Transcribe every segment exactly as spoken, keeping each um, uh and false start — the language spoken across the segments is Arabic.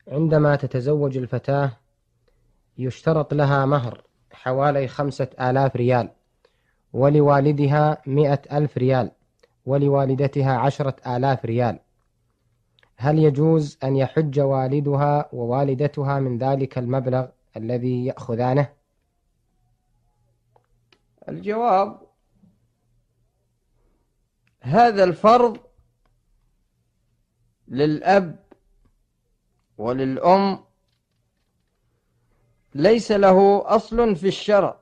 عندما تتزوج الفتاة يشترط لها مهر حوالي خمسة آلاف ريال، ولوالدها مئة ألف ريال، ولوالدتها عشرة آلاف ريال. هل يجوز أن يحج والدها ووالدتها من ذلك المبلغ الذي يأخذانه؟ الجواب: هذا الفرض للأب وللأم ليس له أصل في الشرع،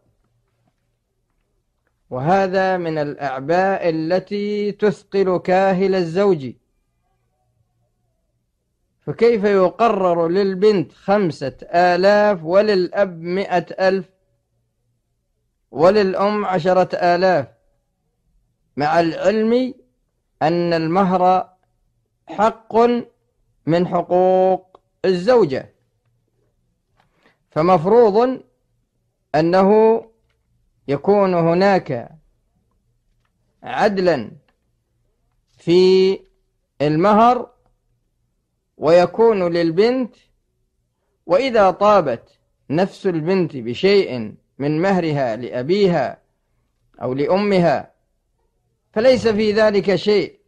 وهذا من الأعباء التي تثقل كاهل الزوج. فكيف يقرر للبنت خمسة آلاف وللأب مئة ألف وللأم عشرة آلاف، مع العلم أن المهر حق من حقوق الزوجة؟ فمفروض أنه يكون هناك عدلا في المهر، ويكون للبنت، وإذا طابت نفس البنت بشيء من مهرها لأبيها أو لأمها فليس في ذلك شيء،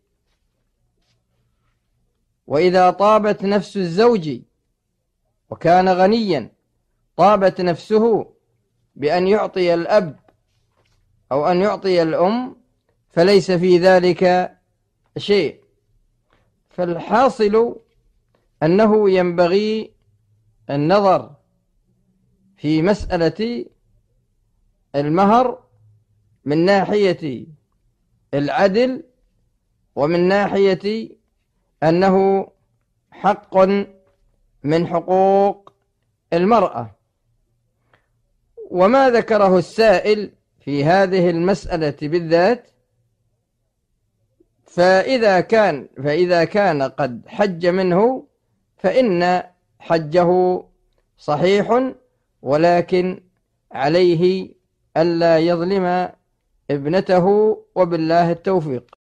وإذا طابت نفس الزوج وكان غنيا طابت نفسه بأن يعطي الأب أو أن يعطي الأم فليس في ذلك شيء. فالحاصل أنه ينبغي النظر في مسألة المهر من ناحية العدل، ومن ناحية أنه حق من حقوق المرأة. وما ذكره السائل في هذه المسألة بالذات، فإذا كان فإذا كان قد حج منه فإن حجه صحيح، ولكن عليه ألا يظلم ابنته، وبالله التوفيق.